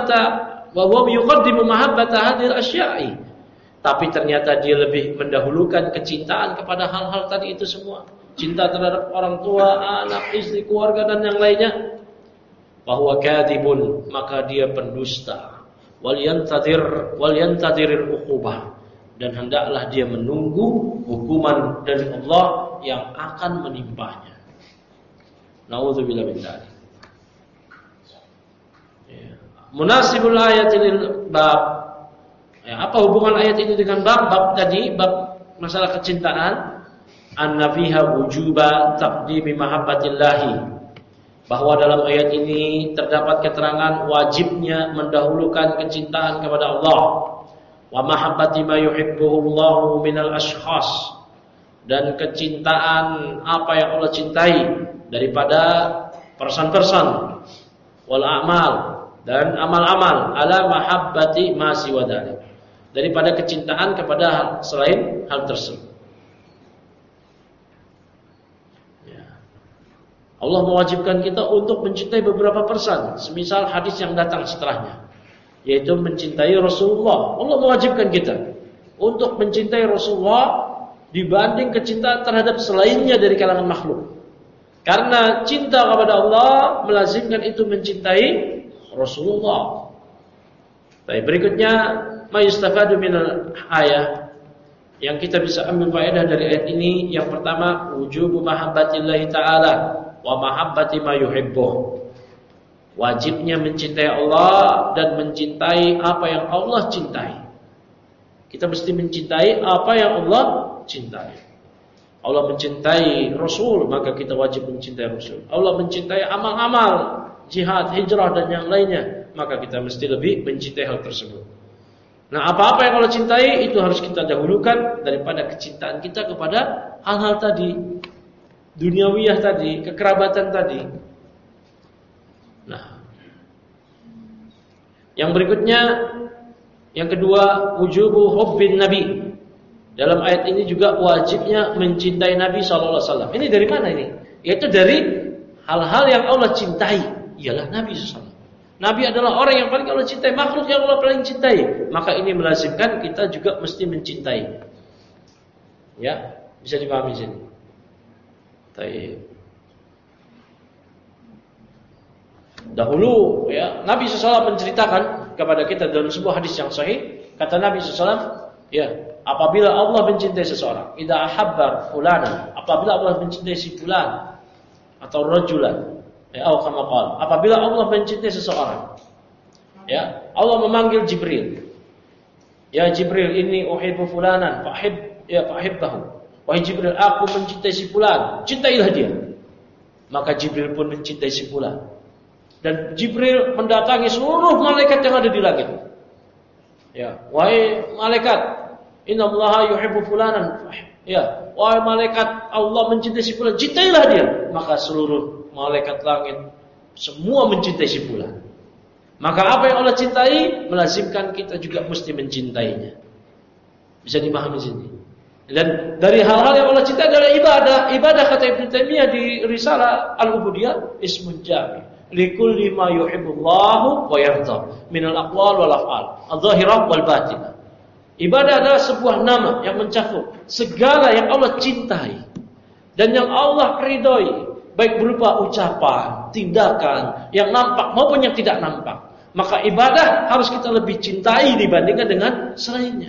mahabbata hadhil asya'i. Tapi ternyata dia lebih mendahulukan kecintaan kepada hal-hal tadi itu semua. Cinta terhadap orang tua, anak, istri, keluarga dan yang lainnya. Bahwa kadhibun, maka dia pendusta. Wal yantadiril uqubah, dan hendaklah dia menunggu hukuman dari Allah yang akan menimpanya. Nauzubillah min dzalik. Munasibul ayatil bab. Ya, apa hubungan ayat ini dengan bab tadi, bab masalah kecintaan? Anna fiha wujuba taqdimi mahabbatillahi. Bahwa dalam ayat ini terdapat keterangan wajibnya mendahulukan kecintaan kepada Allah. Wa mahabbati ma yuhibbuhu Allahu minal ashkhas. Dan kecintaan apa yang Allah cintai daripada person-person, wal a'mal, dan amal-amal, ala mahabbati ma siwa dzalik, daripada kecintaan kepada selain hal tersebut. Ya. Allah mewajibkan kita untuk mencintai beberapa person, semisal hadis yang datang setelahnya, yaitu mencintai Rasulullah. Allah mewajibkan kita untuk mencintai Rasulullah dibanding kecintaan terhadap selainnya dari kalangan makhluk. Karena cinta kepada Allah melazimkan itu mencintai Rasulullah. Baik, berikutnya mayustafadu minal ayat, yang kita bisa ambil faedah dari ayat ini. Yang pertama, wujubu mahabbatillahi ta'ala wa mahabbati ma yuhibbuh. Wajibnya mencintai Allah dan mencintai apa yang Allah cintai. Kita mesti mencintai apa yang Allah cintai. Allah mencintai Rasul, maka kita wajib mencintai Rasul. Allah mencintai amal-amal, jihad, hijrah dan yang lainnya, maka kita mesti lebih mencintai hal tersebut. Nah, apa-apa yang Allah cintai itu harus kita dahulukan daripada kecintaan kita kepada hal-hal tadi, duniawiyah tadi, kekerabatan tadi. Nah, yang berikutnya, yang kedua, wujubu hubbin nabi. Dalam ayat ini juga wajibnya mencintai Nabi SAW. Ini dari mana ini? Yaitu dari hal-hal yang Allah cintai. Ialah Nabi SAW. Nabi adalah orang yang paling Allah cintai, makhluk yang Allah paling cintai. Maka ini melazimkan kita juga mesti mencintai. Ya, bisa dipahami sini. Baik. Dahulu ya, Nabi SAW menceritakan kepada kita dalam sebuah hadis yang sahih. Kata Nabi SAW, ya, apabila Allah mencintai seseorang, idza ahabba fulanan, apabila Allah mencintai si fulan atau rajulan, ya, atau kama qala, apabila Allah mencintai seseorang, ya, Allah memanggil Jibril. Ya Jibril, inni uhibbu fulanan, fahibbahu. Wahai Jibril, aku mencintai si fulan, cintailah dia. Maka Jibril pun mencintai si fulan. Dan Jibril mendatangi seluruh malaikat yang ada di langit. Ya, wahai malaikat, innallaha yuhibbu fulanan. Ya, wahai malaikat, Allah mencintai si fulan, cintailah dia. Maka seluruh malaikat langit, semua mencintai si fulan. Maka apa yang Allah cintai, melazimkan kita juga mesti mencintainya. Bisa dipahami sini. Dan dari hal-hal yang Allah cintai adalah ibadah. Ibadah kata Ibnu Taimiyah di Risalah Al-Ubudiyah, ismun jami' likulli ma yuhibbullahu wa yarda minal aqwal wal af'al, adh-dhahirah wal batinah. Ibadah adalah sebuah nama yang mencakup segala yang Allah cintai dan yang Allah ridhoi, baik berupa ucapan, tindakan yang nampak maupun yang tidak nampak. Maka ibadah harus kita lebih cintai dibandingkan dengan selainnya.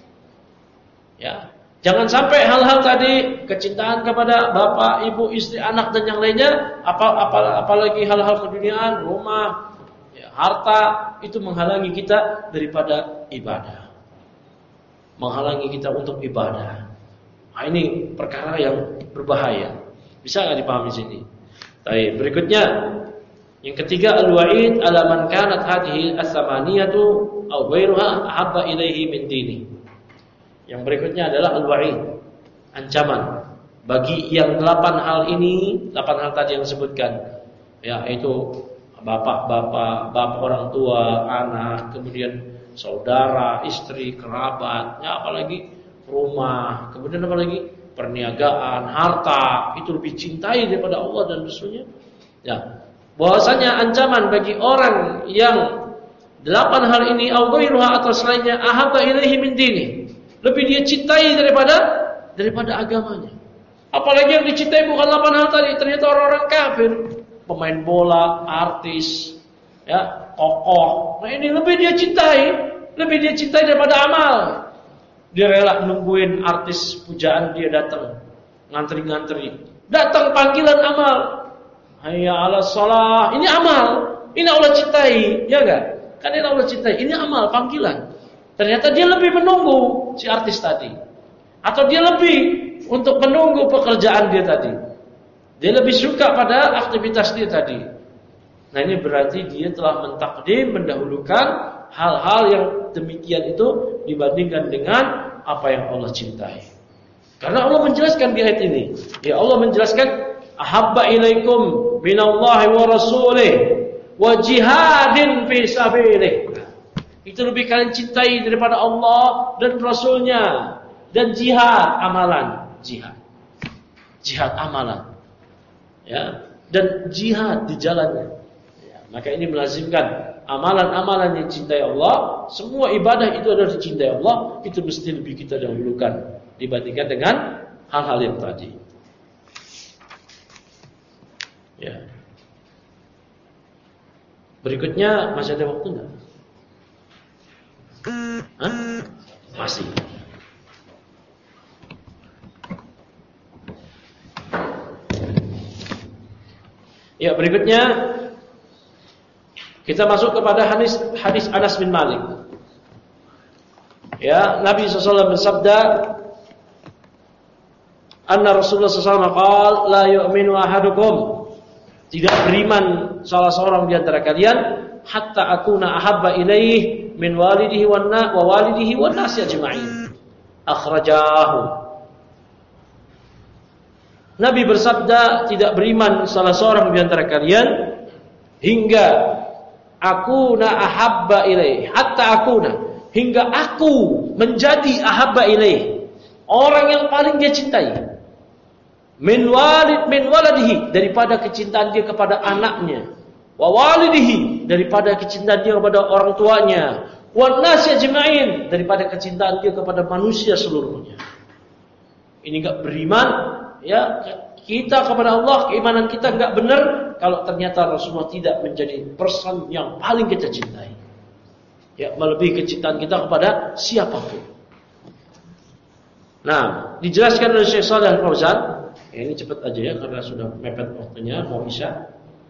Ya, jangan sampai hal-hal tadi, kecintaan kepada bapak, ibu, istri, anak dan yang lainnya, apalagi hal-hal keduniaan, rumah, ya, harta, itu menghalangi kita daripada ibadah. Menghalangi kita untuk ibadah. Nah, ini perkara yang berbahaya. Bisa nggak dipahami sini? Baik, berikutnya yang ketiga, al-wa'id ala man kanat hadhihi as-samaniyatu aw ghairuha ahabba ilaihi min dini. Yang berikutnya adalah al-wa'id, ancaman bagi yang 8 hal ini, 8 hal tadi yang disebutkan, ya, yaitu bapak orang tua, anak, kemudian saudara, istri, kerabat, ya, apalagi rumah, kemudian apalagi perniagaan, harta, itu lebih cintai daripada Allah dan Rasulnya. Ya, bahwasanya ancaman bagi orang yang 8 hal ini au ghairuha atau selainnya ahabba ilaihi min dini, lebih dia cintai daripada agamanya. Apalagi yang dicintai bukan 8 hal tadi, ternyata orang-orang kafir, pemain bola, artis, ya, tokoh. Nah, ini lebih dia cintai daripada amal. Dia rela nungguin artis pujaan dia datang, ngantri-ngantri. Datang panggilan amal. Hayya 'alas shalah. Ini amal. Ini Allah cintai, ya enggak? Kan ini Allah cintai. Ini amal, panggilan. Ternyata dia lebih menunggu si artis tadi. Atau dia lebih untuk menunggu pekerjaan dia tadi. Dia lebih suka pada aktivitas dia tadi. Nah, ini berarti dia telah mendahulukan hal-hal yang demikian itu dibandingkan dengan apa yang Allah cintai. Karena Allah menjelaskan di ayat ini, ya, Allah menjelaskan ahabba ilaikum minallahi wa rasulih wa jihadin fi sabilih. Itu lebih kalian cintai daripada Allah dan Rasulnya, dan jihad amalan, jihad amalan, ya, dan jihad di jalannya. Ya, maka ini melazimkan amalan-amalan yang cintai Allah, semua ibadah itu adalah dicintai Allah, itu mesti lebih kita dahulukan dibandingkan dengan hal-hal yang tadi. Ya. Berikutnya masih ada waktu enggak? Hah? Masih. Ya, berikutnya kita masuk kepada hadis Anas bin Malik. Ya, Nabi SAW bersabda, anna Rasulullah SAW qala la yu'minu ahadukum, tidak beriman salah seorang di antara kalian hatta akuna ahabba ilaih min walidihi wa walidihi wan nasi ajma'in. Akhrajahu. Nabi bersabda, tidak beriman salah seorang di antara kalian hingga akuna ahabba ilaih, hatta akuna, hingga aku menjadi ahabba ilaih, orang yang paling dia cintai, min waladihi, daripada kecintaan dia kepada anaknya, wa walidihi, daripada kecintaan dia kepada orang tuanya, wan nasi ajma'in, daripada kecintaan dia kepada manusia seluruhnya. Ini enggak beriman, ya, kita kepada Allah, keimanan kita enggak benar kalau ternyata Rasulullah tidak menjadi person yang paling kita cintai. Ya, melebihi kecintaan kita kepada siapapun. Nah, dijelaskan oleh Syekh Shalih Al-Fauzan. Ini cepat aja ya karena sudah mepet waktunya, mau isya.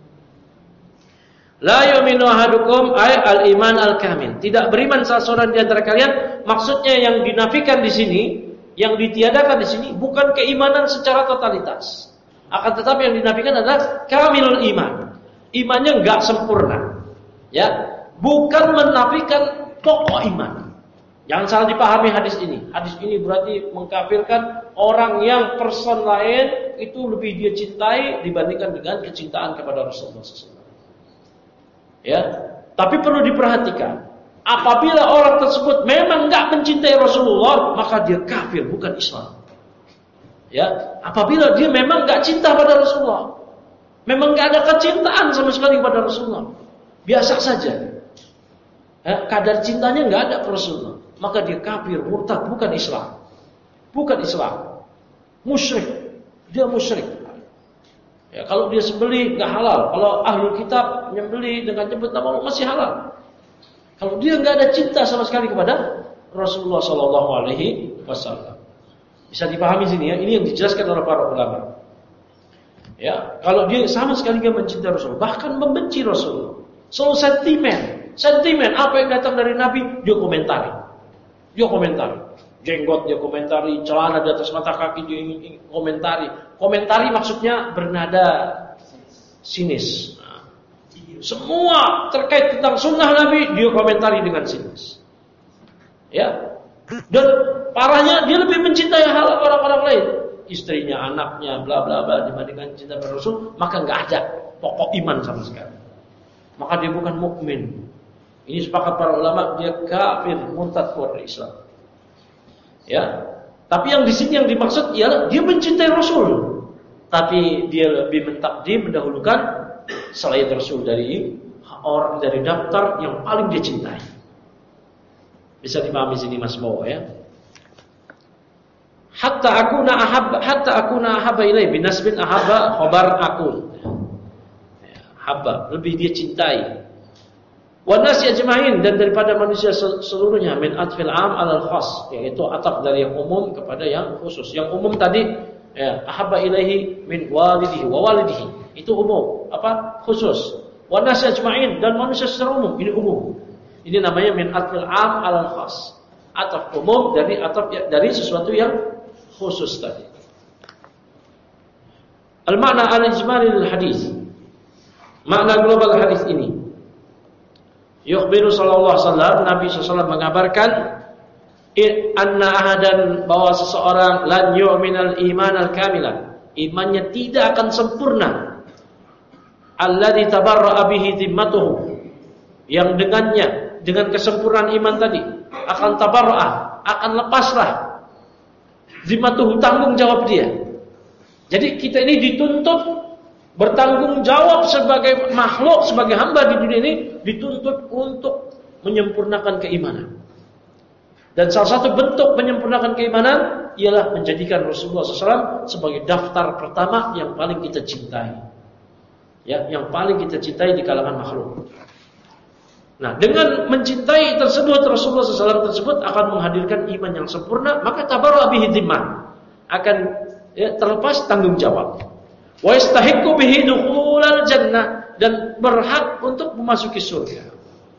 La yu'minu ahadukum ay al-iman al-kamil. Tidak beriman salah seorang di antara kalian, maksudnya yang dinafikan di sini, yang ditiadakan di sini bukan keimanan secara totalitas. Akan tetapi yang dinafikan adalah kamilul iman. Imannya enggak sempurna. Ya, bukan menafikan pokok iman. Jangan salah dipahami hadis ini. Hadis ini berarti mengkafirkan orang yang person lain itu lebih dia cintai dibandingkan dengan kecintaan kepada Rasulullah SAW. Ya, tapi perlu diperhatikan. Apabila orang tersebut memang enggak mencintai Rasulullah, maka dia kafir, bukan Islam. Ya, apabila dia memang enggak cinta pada Rasulullah, memang enggak ada kecintaan sama sekali kepada Rasulullah, biasa saja. Ya, kadar cintanya enggak ada pada Rasulullah, maka dia kafir, murtad, bukan Islam. Bukan Islam. Musyrik. Dia musyrik. Ya, kalau dia sembelih enggak halal. Kalau ahlul kitab menyembelih dengan nyebut nama Allah masih halal. Kalau dia enggak ada cinta sama sekali kepada Rasulullah sallallahu alaihi wasallam. Bisa dipahami sini ya, ini yang dijelaskan oleh para ulama. Ya, kalau dia sama sekali enggak mencintai Rasulullah, bahkan membenci Rasulullah. Selalu sentimen apa yang datang dari Nabi dia komentari. Jenggot dia komentari, celana di atas mata kaki dia komentari. Komentari maksudnya bernada sinis. Semua terkait tentang sunnah Nabi dia komentari dengan sinis. Ya. Dan parahnya dia lebih mencintai hal orang-orang lain, istrinya, anaknya, bla bla bla dibandingkan cinta pada Rasul, maka enggak ada pokok iman sama sekali. Maka dia bukan mukmin. Ini sepakat para ulama, dia kafir, murtad, keluar dari Islam. Ya. Tapi yang di sini yang dimaksud ialah dia mencintai Rasul, tapi dia lebih mendahulukan selain Rasul dari orang dari daftar yang paling dia cintai. Bisa dipahami sini Mas Bowo ya. Hatta akuna ahabba ilai binasbin ahabba khabar akun. Habba, lebih dia cintai. Wa nasi ajma'in, dan daripada manusia seluruhnya, min atfil am alal khas, yaitu ataf dari yang umum kepada yang khusus. Yang umum tadi ya, ahabba ilaihi min walidihi wa walidihi. Itu umum, apa? Khusus. Wa nasi ajma'in, dan manusia secara umum, ini umum. Ini namanya min atfil am alal khas. Ataf umum dari sesuatu yang khusus tadi. Al-makna al-ijmalil hadis. Makna global hadis ini. Yukhbiru sallallahu alaihi wasallam, Nabi sallallahu mengabarkan anna ahadan, bahwa seseorang lan yu'minal imanal kamila, imannya tidak akan sempurna, alladzi tabarra'a bihi dhimmatuhu, yang dengannya, dengan kesempurnaan iman tadi akan tabarra'ah, akan lepaslah dhimmatuhu, tanggung jawab dia. Jadi kita ini dituntut bertanggung jawab sebagai makhluk, sebagai hamba di dunia ini, dituntut untuk menyempurnakan keimanan. Dan salah satu bentuk menyempurnakan keimanan ialah menjadikan Rasulullah SAW sebagai daftar pertama yang paling kita cintai. Ya, yang paling kita cintai di kalangan makhluk. Nah, dengan mencintai tersebut, Rasulullah SAW tersebut akan menghadirkan iman yang sempurna, maka tabarra bihi dhimman, akan terlepas tanggung jawab. Wa yastahiqqu bihi dukhulal jannah, dan berhak untuk memasuki surga.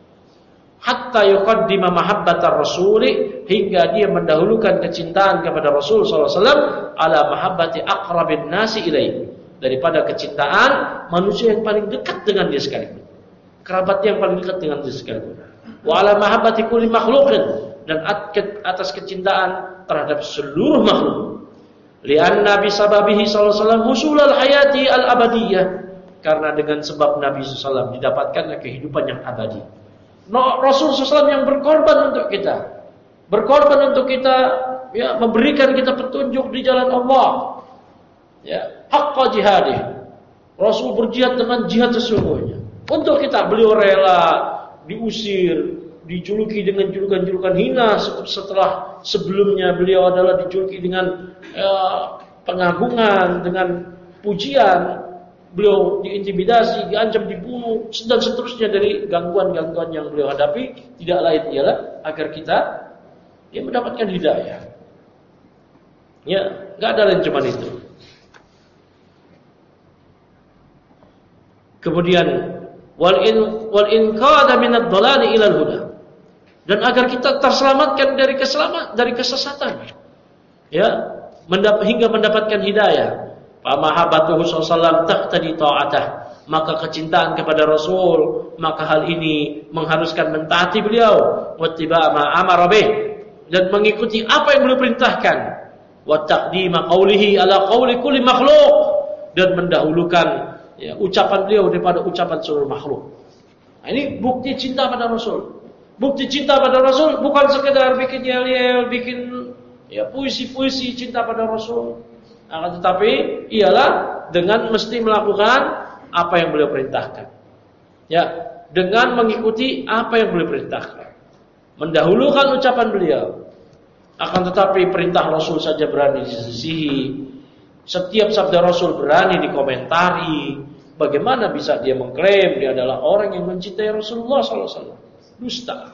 Hatta yuqaddima mahabbatar rasuli, hingga dia mendahulukan kecintaan kepada Rasul sallallahu alaihi wasallam ala mahabbati aqrabin nasi ilaihi, daripada kecintaan manusia yang paling dekat dengan dia sekalipun, kerabat yang paling dekat dengan dia sekalipun. Wa ala mahabbati kulli makhluqin, dan atas kecintaan terhadap seluruh makhluk. Lianna bisababihi sallallahu alaihi wasallam husulal hayati al-abadiyah, karena dengan sebab Nabi sallallahu alaihi wasallam didapatkannya kehidupan yang abadi. Rasul sallallahu alaihi wasallam yang berkorban untuk kita, ya, memberikan kita petunjuk di jalan Allah, ya, haqqa jihadih. Rasul berjihad dengan jihad sesungguhnya untuk kita. Beliau rela diusir, dijuluki dengan julukan-julukan hina, setelah sebelumnya beliau adalah dijuluki dengan pengagungan, dengan pujian. Beliau diintimidasi, diancam dibunuh, dan seterusnya dari gangguan-gangguan yang beliau hadapi. Tidak lain ialah agar kita mendapatkan hidayah. Ya, enggak ada lain cuma itu. Kemudian wal inqadha min ad-dhalali ila al-huda, dan agar kita terselamatkan dari kesesatan, ya, hingga mendapatkan hidayah. Fa mahabbatuhu sallallahu taqtadi ta'atah, maka kecintaan kepada Rasul, maka hal ini mengharuskan mentaati beliau, wattiba ma amara bih, dan mengikuti apa yang beliau perintahkan. Wa taqdima qawlihi ala qawli kulli makhluk, dan mendahulukan ucapan beliau daripada ucapan seluruh makhluk. Nah, ini bukti cinta pada Rasul. Bukti cinta pada Rasul bukan sekedar bikin yel-yel, bikin puisi-puisi cinta pada Rasul. Akan tetapi ialah dengan mesti melakukan apa yang beliau perintahkan. Ya, dengan mengikuti apa yang beliau perintahkan. Mendahulukan ucapan beliau. Akan tetapi perintah Rasul saja berani disisihi. Setiap sabda Rasul berani dikomentari. Bagaimana bisa dia mengklaim dia adalah orang yang mencintai Rasulullah SAW? Dusta.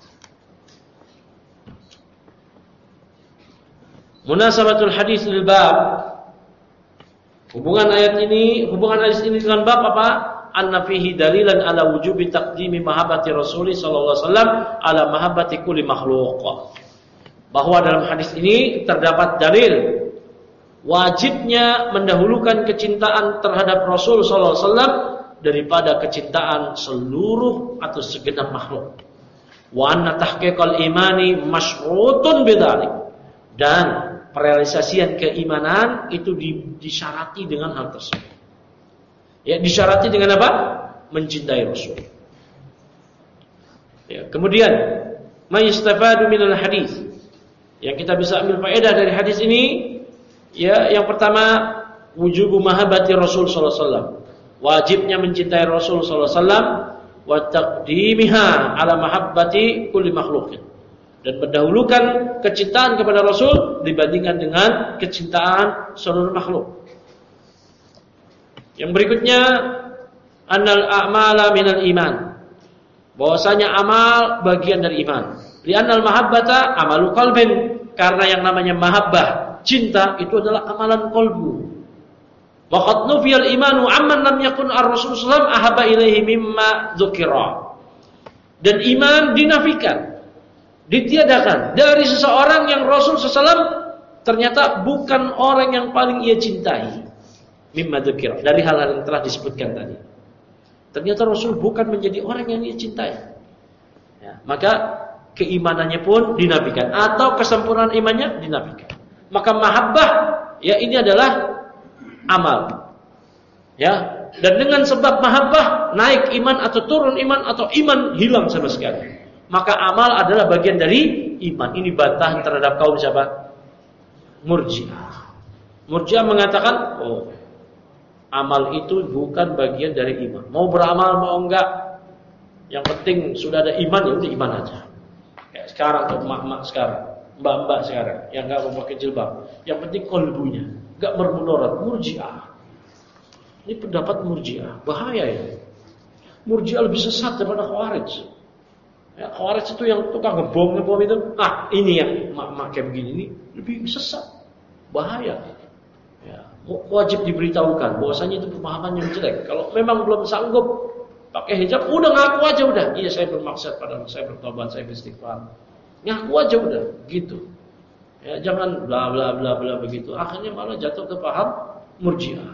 Munasabatul hadis lil bab. Hubungan hadis ini dengan bab apa? Anna fihi dalilan ala wujubi taqdimi mahabbati Rasul sallallahu alaihi wasallam ala mahabbati kulli makhluq. Bahwa dalam hadis ini terdapat dalil wajibnya mendahulukan kecintaan terhadap Rasul sallallahu alaihi wasallam daripada kecintaan seluruh atau segenap makhluk. Wa anna tahqiqal imani masyrutun bidzalik. Dan perealisasian keimanan itu disyarati dengan hal tersebut. Ya, disyarati dengan apa? Mencintai Rasul. Ya, kemudian mayastafadu minal hadis. Yang kita bisa ambil faedah dari hadis ini, ya, yang pertama wujubu mahabbati Rasul sallallahu alaihi wasallam. Wajibnya mencintai Rasul sallallahu alaihi wasallam wa taqdimiha ala mahabbati kulli makhluqin. Dan mendahulukan kecintaan kepada Rasul dibandingkan dengan kecintaan seluruh makhluk. Yang berikutnya annal a'mala minal iman. Bahwasanya amal bagian dari iman. Li'annal mahabbata amalu qalbin, karena yang namanya mahabbah, cinta itu adalah amalan qalbu. Wa qad nufiyal imanu amman lam yakun ar-rasul sallallahu ahabba ilaihi mimma dzukira. Dan iman dinafikan, ditiadakan dari seseorang yang Rasul sallallahu ternyata bukan orang yang paling ia cintai. Mimma dzukira, dari hal-hal yang telah disebutkan tadi. Ternyata Rasul bukan menjadi orang yang ia cintai. Ya, maka keimanannya pun dinafikan atau kesempurnaan imannya dinafikan. Maka mahabbah ya ini adalah amal. Ya, dan dengan sebab mahabbah naik iman atau turun iman atau iman hilang sama sekali. Maka amal adalah bagian dari iman. Ini bantahan terhadap kaum siapa? Murji'ah. Murji'ah mengatakan, amal itu bukan bagian dari iman. Mau beramal mau enggak, yang penting sudah ada iman, ya udah iman aja. Kayak sekarang tuh mak-mak sekarang, mbak-mbak sekarang yang enggak mau pakai jilbab, yang penting qalbunya enggak bermudarat. Murji'ah. Ini pendapat Murji'ah, bahaya ya. Murji'ah lebih sesat daripada Khawarij. Ya, Khawarij itu yang tukang ngebom itu, ini yang mak-mak kayak begini ini lebih sesat, bahaya. Ya, wajib diberitahukan bahwasanya itu pemahaman yang jelek. Kalau memang belum sanggup pakai hijab, udah ngaku aja udah. Iya, saya bermaksud padahal saya bertobat, saya beristighfar. Ngaku aja udah, gitu. Ya, jangan bla bla bla bla begitu. Akhirnya malah jatuh ke paham Murji'ah.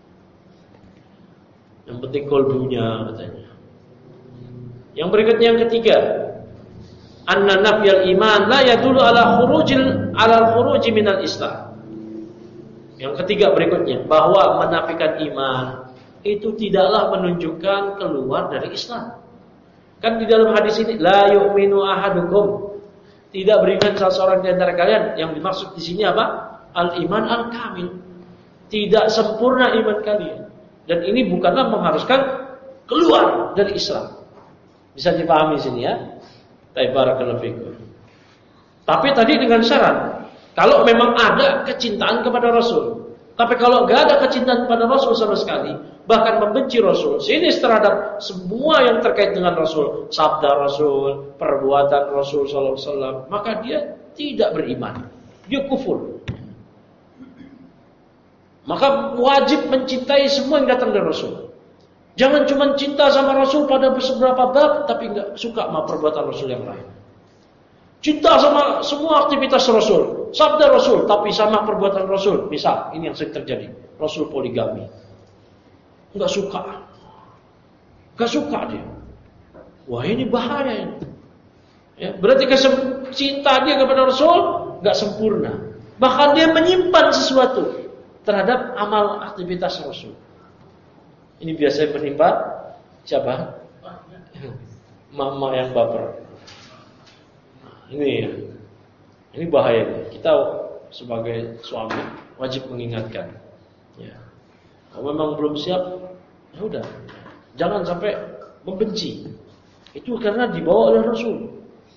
Yang penting qalbunya katanya. Yang berikutnya yang ketiga, anna nafyal iman la yadullu ala khuruji minal Islam. Yang ketiga berikutnya, bahwa menafikan iman itu tidaklah menunjukkan keluar dari Islam. Kan di dalam hadis ini, la yu'minu ahadukum, tidak beriman salah seorang di antara kalian. Yang dimaksud di sini apa? Al-iman al-kamil. Tidak sempurna iman kalian. Dan ini bukanlah mengharuskan keluar dari Islam. Bisa dipahami sini ya. Barakallahu fikum. Tapi tadi dengan syarat, kalau memang ada kecintaan kepada Rasul. Tapi kalau enggak ada kecintaan kepada Rasul sama sekali, bahkan membenci Rasul, sinis terhadap semua yang terkait dengan Rasul, sabda Rasul, perbuatan Rasul sallallahu alaihi wasallam, maka dia tidak beriman. Dia kufur. Maka wajib mencintai semua yang datang dari Rasul. Jangan cuma cinta sama Rasul pada beberapa bab, tapi enggak suka sama perbuatan Rasul yang lain. Cinta sama semua aktivitas Rasul, sabda Rasul, tapi sama perbuatan Rasul. Misal, ini yang sering terjadi. Rasul poligami. Enggak suka. Enggak suka dia. Wah, ini bahaya ini. Ya, berarti cinta dia kepada Rasul enggak sempurna. Bahkan dia menyimpan sesuatu terhadap amal aktivitas Rasul. Ini biasanya menimpa siapa? Mama yang baper. Ini bahaya. Kita sebagai suami wajib mengingatkan. Ya. Kalau memang belum siap, ya udah. Jangan sampai membenci. Itu karena dibawa oleh Rasul.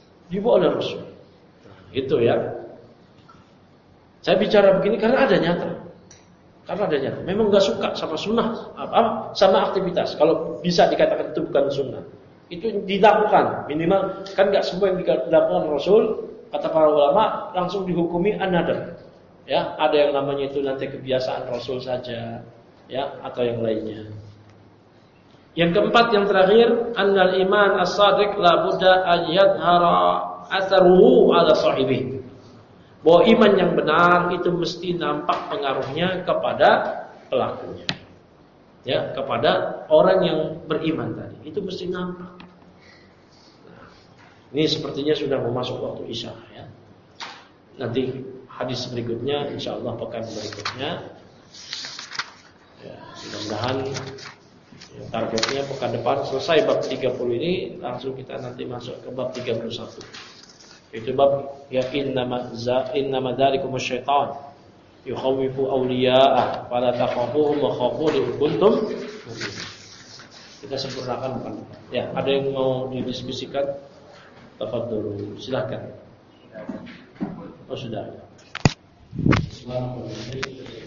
Itu ya. Saya bicara begini karena ada nyata. Memang nggak suka sama sunnah, sama aktivitas. Kalau bisa dikatakan itu bukan sunnah, itu dilakukan minimal. Kan nggak semua yang dilakukan Rasul, kata para ulama, langsung dihukumi an-nadar. Ya, ada yang namanya itu nanti kebiasaan Rasul saja, ya, atau yang lainnya. Yang keempat, yang terakhir, annal iman as-sadiq la budda an yadhhara atharuhu ala sahibihi. Bahwa iman yang benar itu mesti nampak pengaruhnya kepada pelakunya. Ya, kepada orang yang beriman tadi. Itu mesti nampak. Nah, ini sepertinya sudah memasuki waktu Isya ya. Nanti hadis berikutnya insyaallah pekan berikutnya. Ya, mudah-mudahan targetnya pekan depan selesai bab 30 ini, langsung kita nanti masuk ke bab 31. Itu bab ya innama dzalikum syaitan yukhawifu awliya'ah fala takhafuhum wa khafuni in kuntum mu'minin. Kita sempurnakan bukan? Ya, ada yang mau didiskusikan? Tafadhol, silakan. Oh sudah. Assalamualaikum.